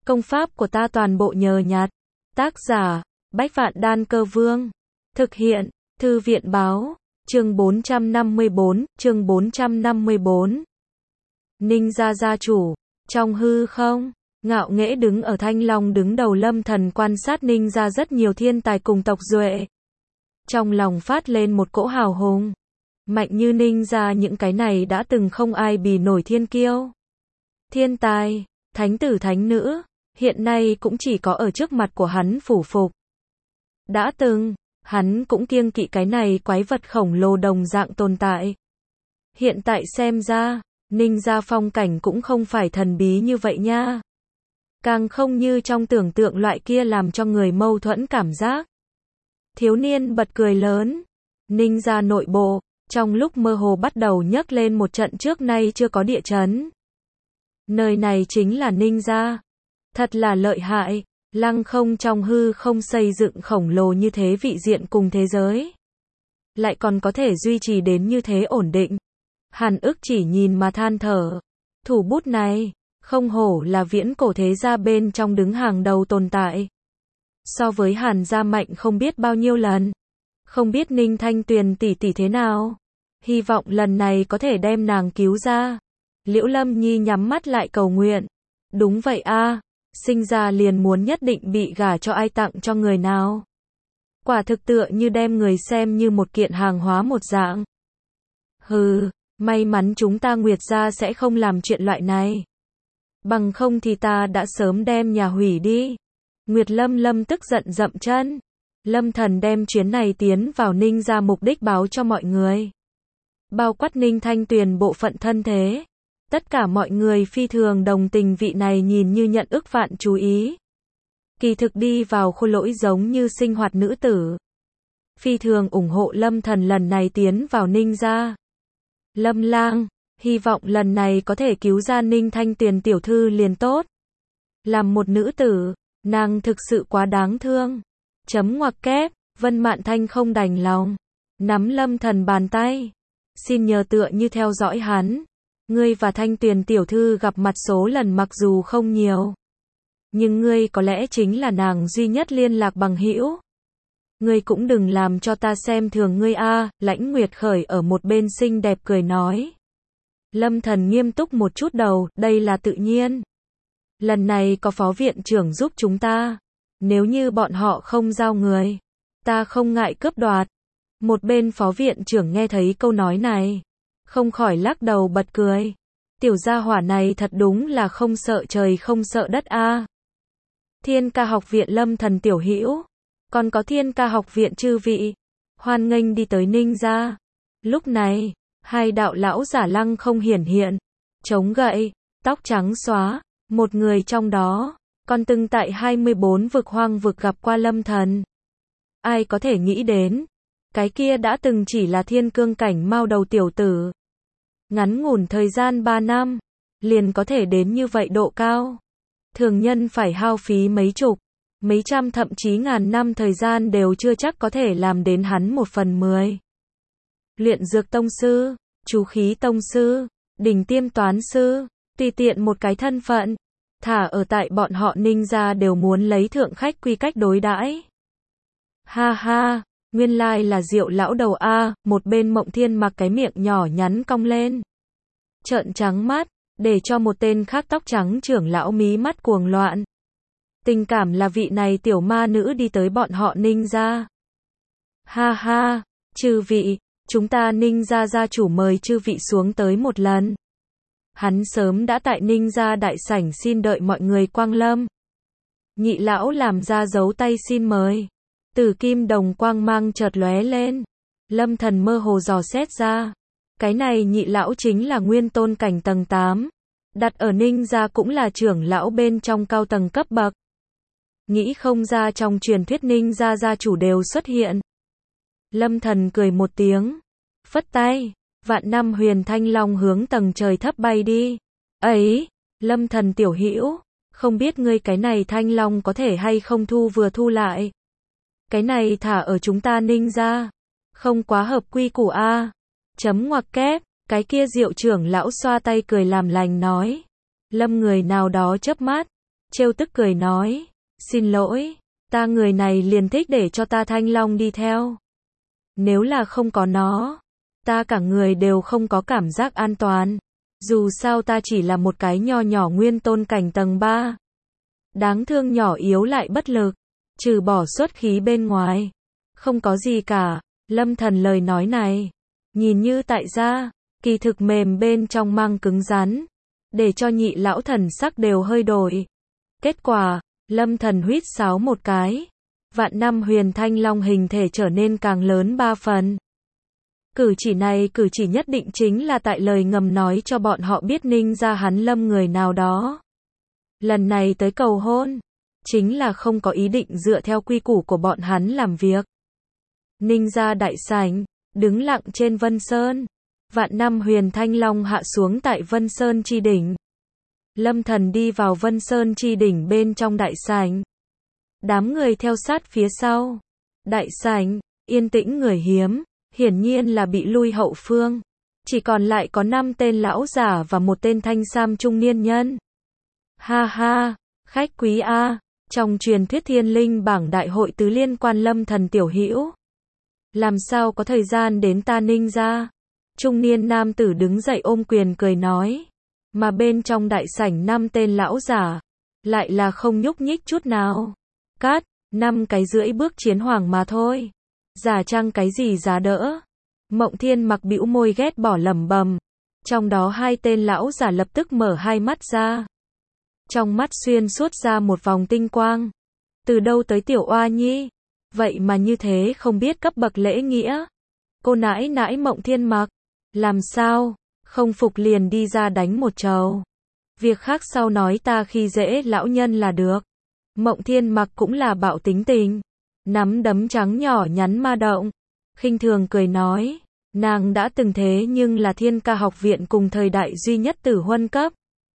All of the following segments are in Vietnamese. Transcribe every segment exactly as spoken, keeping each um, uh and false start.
Công pháp của ta toàn bộ nhờ nhặt. Tác giả, Bách Vạn Đan Cơ Vương. Thực hiện, Thư viện báo, chương bốn trăm năm mươi tư, chương bốn trăm năm mươi tư. Ninh gia gia chủ, trong hư không, ngạo nghễ đứng ở Thanh Long đứng đầu Lâm Thần quan sát Ninh gia rất nhiều thiên tài cùng tộc duệ. Trong lòng phát lên một cỗ hào hùng. Mạnh như Ninh gia những cái này đã từng không ai bì nổi thiên kiêu. Thiên tài, thánh tử thánh nữ, hiện nay cũng chỉ có ở trước mặt của hắn phủ phục. Đã từng, hắn cũng kiêng kỵ cái này quái vật khổng lồ đồng dạng tồn tại. Hiện tại xem ra, Ninh gia phong cảnh cũng không phải thần bí như vậy nha. Càng không như trong tưởng tượng loại kia làm cho người mâu thuẫn cảm giác. Thiếu niên bật cười lớn. Ninh gia nội bộ, trong lúc mơ hồ bắt đầu nhấc lên một trận trước nay chưa có địa chấn. Nơi này chính là Ninh gia. Thật là lợi hại, lăng không trong hư không xây dựng khổng lồ như thế vị diện cùng thế giới. Lại còn có thể duy trì đến như thế ổn định. Hàn Ức chỉ nhìn mà than thở. Thủ bút này, không hổ là viễn cổ thế gia bên trong đứng hàng đầu tồn tại. So với Hàn gia mạnh không biết bao nhiêu lần. Không biết Ninh Thanh Tuyền tỷ tỷ thế nào. Hy vọng lần này có thể đem nàng cứu ra. Liễu Lâm Nhi nhắm mắt lại cầu nguyện. Đúng vậy a, sinh ra liền muốn nhất định bị gả cho ai tặng cho người nào. Quả thực tựa như đem người xem như một kiện hàng hóa một dạng. Hừ, may mắn chúng ta Nguyệt gia sẽ không làm chuyện loại này. Bằng không thì ta đã sớm đem nhà hủy đi. Nguyệt Lâm Lâm tức giận dậm chân. Lâm Thần đem chuyến này tiến vào Ninh gia mục đích báo cho mọi người. Bao quát Ninh Thanh Tuyền bộ phận thân thế. Tất cả mọi người phi thường đồng tình vị này nhìn như nhận ức vạn chú ý. Kỳ thực đi vào khôi lỗi giống như sinh hoạt nữ tử. Phi thường ủng hộ Lâm Thần lần này tiến vào Ninh gia. Lâm Lang, hy vọng lần này có thể cứu ra Ninh Thanh Tuyền tiểu thư liền tốt. Làm một nữ tử, nàng thực sự quá đáng thương. Chấm ngoặc kép, Vân Mạn Thanh không đành lòng. Nắm Lâm Thần bàn tay. Xin nhờ tựa như theo dõi hắn. Ngươi và Thanh Tuyền tiểu thư gặp mặt số lần mặc dù không nhiều. Nhưng ngươi có lẽ chính là nàng duy nhất liên lạc bằng hữu. Ngươi cũng đừng làm cho ta xem thường ngươi a, Lãnh Nguyệt Khởi ở một bên xinh đẹp cười nói. Lâm Thần nghiêm túc một chút đầu, đây là tự nhiên. Lần này có phó viện trưởng giúp chúng ta. Nếu như bọn họ không giao người, ta không ngại cướp đoạt. Một bên phó viện trưởng nghe thấy câu nói này, không khỏi lắc đầu bật cười. Tiểu gia hỏa này thật đúng là không sợ trời không sợ đất a. Thiên Ca học viện Lâm Thần tiểu hữu, còn có Thiên Ca học viện chư vị, hoan nghênh đi tới Ninh gia. Lúc này, hai đạo lão giả lăng không hiển hiện, chống gậy, tóc trắng xóa, một người trong đó còn từng tại hai mươi tư vực hoang vực gặp qua Lâm Thần. Ai có thể nghĩ đến, cái kia đã từng chỉ là thiên cương cảnh mao đầu tiểu tử. Ngắn ngủn thời gian ba năm, liền có thể đến như vậy độ cao. Thường nhân phải hao phí mấy chục, mấy trăm thậm chí ngàn năm thời gian đều chưa chắc có thể làm đến hắn một phần mười. Luyện dược tông sư, chú khí tông sư, đỉnh tiêm toán sư, tùy tiện một cái thân phận. Thả ở tại bọn họ Ninh gia đều muốn lấy thượng khách quy cách đối đãi. Ha ha, nguyên lai là Diệu lão đầu a, một bên Mộng Thiên mặc cái miệng nhỏ nhắn cong lên. Trợn trắng mắt, để cho một tên khác tóc trắng trưởng lão mí mắt cuồng loạn. Tình cảm là vị này tiểu ma nữ đi tới bọn họ Ninh gia. Ha ha, chư vị, chúng ta Ninh gia gia chủ mời chư vị xuống tới một lần. Hắn sớm đã tại Ninh gia đại sảnh xin đợi mọi người quang lâm. Nhị lão làm ra dấu tay xin mời. Tử kim đồng quang mang chợt lóe lên. Lâm Thần mơ hồ dò xét ra. Cái này nhị lão chính là nguyên tôn cảnh tầng tám. Đặt ở Ninh gia cũng là trưởng lão bên trong cao tầng cấp bậc. Nghĩ không ra trong truyền thuyết Ninh gia gia chủ đều xuất hiện. Lâm Thần cười một tiếng. Phất tay. Vạn năm huyền thanh long hướng tầng trời thấp bay đi. Ấy, Lâm Thần tiểu hữu, không biết ngươi cái này thanh long có thể hay không thu vừa thu lại. Cái này thả ở chúng ta Ninh gia, không quá hợp quy củ a. Chấm ngoặc kép, cái kia Diệu trưởng lão xoa tay cười làm lành nói. Lâm người nào đó chớp mắt, trêu tức cười nói, xin lỗi, ta người này liền thích để cho ta Thanh Long đi theo. Nếu là không có nó, ta cả người đều không có cảm giác an toàn. Dù sao ta chỉ là một cái nho nhỏ nguyên tôn cảnh tầng ba. Đáng thương nhỏ yếu lại bất lực, trừ bỏ xuất khí bên ngoài, không có gì cả. Lâm Thần lời nói này, nhìn như tại gia, kỳ thực mềm bên trong mang cứng rắn, để cho nhị lão thần sắc đều hơi đổi. Kết quả, Lâm Thần huýt sáo một cái, vạn năm huyền thanh long hình thể trở nên càng lớn ba phần. Cử chỉ này cử chỉ nhất định chính là tại lời ngầm nói cho bọn họ biết Ninh gia hắn Lâm người nào đó. Lần này tới cầu hôn, chính là không có ý định dựa theo quy củ của bọn hắn làm việc. Ninh gia đại sảnh, đứng lặng trên Vân Sơn. Vạn năm huyền thanh long hạ xuống tại Vân Sơn chi đỉnh. Lâm Thần đi vào Vân Sơn chi đỉnh bên trong đại sảnh. Đám người theo sát phía sau. Đại sảnh, yên tĩnh người hiếm, hiển nhiên là bị lui hậu phương. Chỉ còn lại có năm tên lão giả và một tên thanh sam trung niên nhân. Ha ha, khách quý a, trong truyền thuyết thiên linh bảng đại hội tứ liên quan Lâm Thần tiểu hữu. Làm sao có thời gian đến ta Ninh gia? Trung niên nam tử đứng dậy ôm quyền cười nói. Mà bên trong đại sảnh năm tên lão giả, lại là không nhúc nhích chút nào. Cát, năm cái rưỡi bước chiến hoàng mà thôi. Giả trang cái gì giá đỡ. Mộng Thiên Mặc bĩu môi ghét bỏ lẩm bẩm. Trong đó hai tên lão giả lập tức mở hai mắt ra. Trong mắt xuyên suốt ra một vòng tinh quang. Từ đâu tới tiểu oa nhi? Vậy mà như thế không biết cấp bậc lễ nghĩa. Cô nãi nãi Mộng Thiên Mặc. Làm sao? Không phục liền đi ra đánh một trầu. Việc khác sau nói ta khi dễ lão nhân là được. Mộng Thiên Mặc cũng là bạo tính tình. Nắm đấm trắng nhỏ nhắn ma động. Khinh thường cười nói. Nàng đã từng thế nhưng là Thiên Ca học viện cùng thời đại duy nhất tử huân cấp.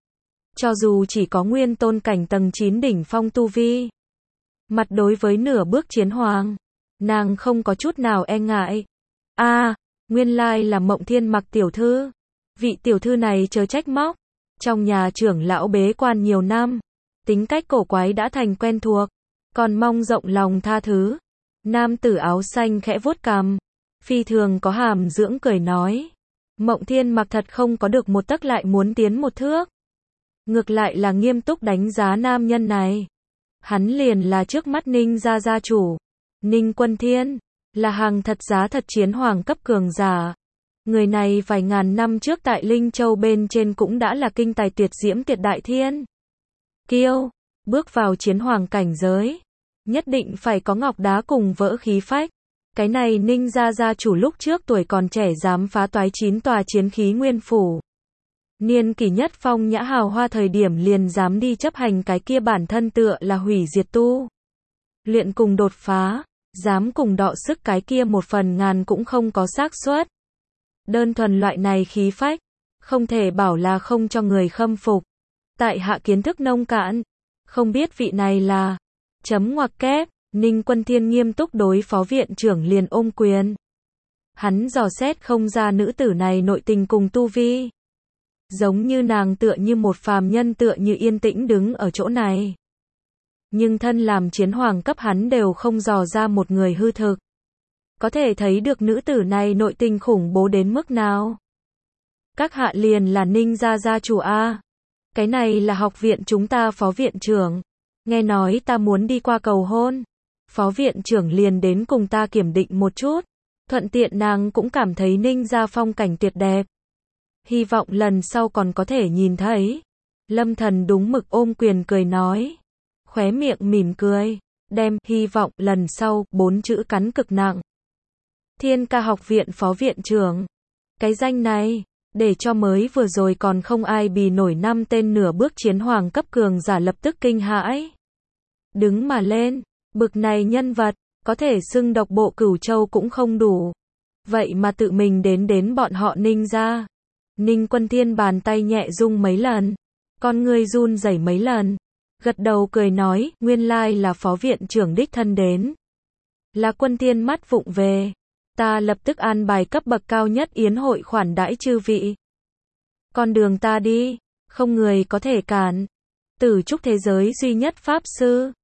Cho dù chỉ có nguyên tôn cảnh tầng chín đỉnh phong tu vi. Mặt đối với nửa bước chiến hoàng. Nàng không có chút nào e ngại. A, à, nguyên lai là Mộng Thiên Mặc tiểu thư. Vị tiểu thư này chớ trách móc. Trong nhà trưởng lão bế quan nhiều năm. Tính cách cổ quái đã thành quen thuộc. Còn mong rộng lòng tha thứ. Nam tử áo xanh khẽ vuốt cằm. Phi thường có hàm dưỡng cười nói. Mộng Thiên Mặc thật không có được một tấc lại muốn tiến một thước. Ngược lại là nghiêm túc đánh giá nam nhân này. Hắn liền là trước mắt Ninh gia gia chủ. Ninh Quân Thiên. Là hàng thật giá thật chiến hoàng cấp cường giả. Người này vài ngàn năm trước tại Linh Châu bên trên cũng đã là kinh tài tuyệt diễm tuyệt đại thiên. Kiêu. Bước vào chiến hoàng cảnh giới. Nhất định phải có ngọc đá cùng vỡ khí phách. Cái này Ninh gia gia chủ lúc trước tuổi còn trẻ dám phá toái chín tòa chiến khí nguyên phủ. Niên kỷ nhất phong nhã hào hoa thời điểm liền dám đi chấp hành cái kia bản thân tựa là hủy diệt tu. Luyện cùng đột phá, dám cùng đọ sức cái kia một phần ngàn cũng không có xác suất. Đơn thuần loại này khí phách, không thể bảo là không cho người khâm phục. Tại hạ kiến thức nông cạn, không biết vị này là chấm ngoặc kép. Ninh Quân Thiên nghiêm túc đối phó viện trưởng liền ôm quyền. Hắn dò xét không ra nữ tử này nội tình cùng tu vi. Giống như nàng tựa như một phàm nhân tựa như yên tĩnh đứng ở chỗ này. Nhưng thân làm chiến hoàng cấp hắn đều không dò ra một người hư thực. Có thể thấy được nữ tử này nội tình khủng bố đến mức nào. Các hạ liền là Ninh gia gia chủ A. Cái này là học viện chúng ta phó viện trưởng. Nghe nói ta muốn đi qua cầu hôn. Phó viện trưởng liền đến cùng ta kiểm định một chút. Thuận tiện nàng cũng cảm thấy Ninh gia phong cảnh tuyệt đẹp. Hy vọng lần sau còn có thể nhìn thấy. Lâm Thần đúng mực ôm quyền cười nói. Khóe miệng mỉm cười. Đem hy vọng lần sau bốn chữ cắn cực nặng. Thiên Ca học viện phó viện trưởng. Cái danh này, để cho mới vừa rồi còn không ai bì nổi năm tên nửa bước chiến hoàng cấp cường giả lập tức kinh hãi. Đứng mà lên. Bực này nhân vật, có thể xưng độc bộ Cửu Châu cũng không đủ. Vậy mà tự mình đến đến bọn họ Ninh gia. Ninh Quân Thiên bàn tay nhẹ rung mấy lần. Con người run rẩy mấy lần. Gật đầu cười nói, nguyên lai là phó viện trưởng đích thân đến. Là Quân Thiên mắt vụng về. Ta lập tức an bài cấp bậc cao nhất yến hội khoản đãi chư vị. Con đường ta đi, không người có thể cản. Từ chúc thế giới duy nhất Pháp Sư.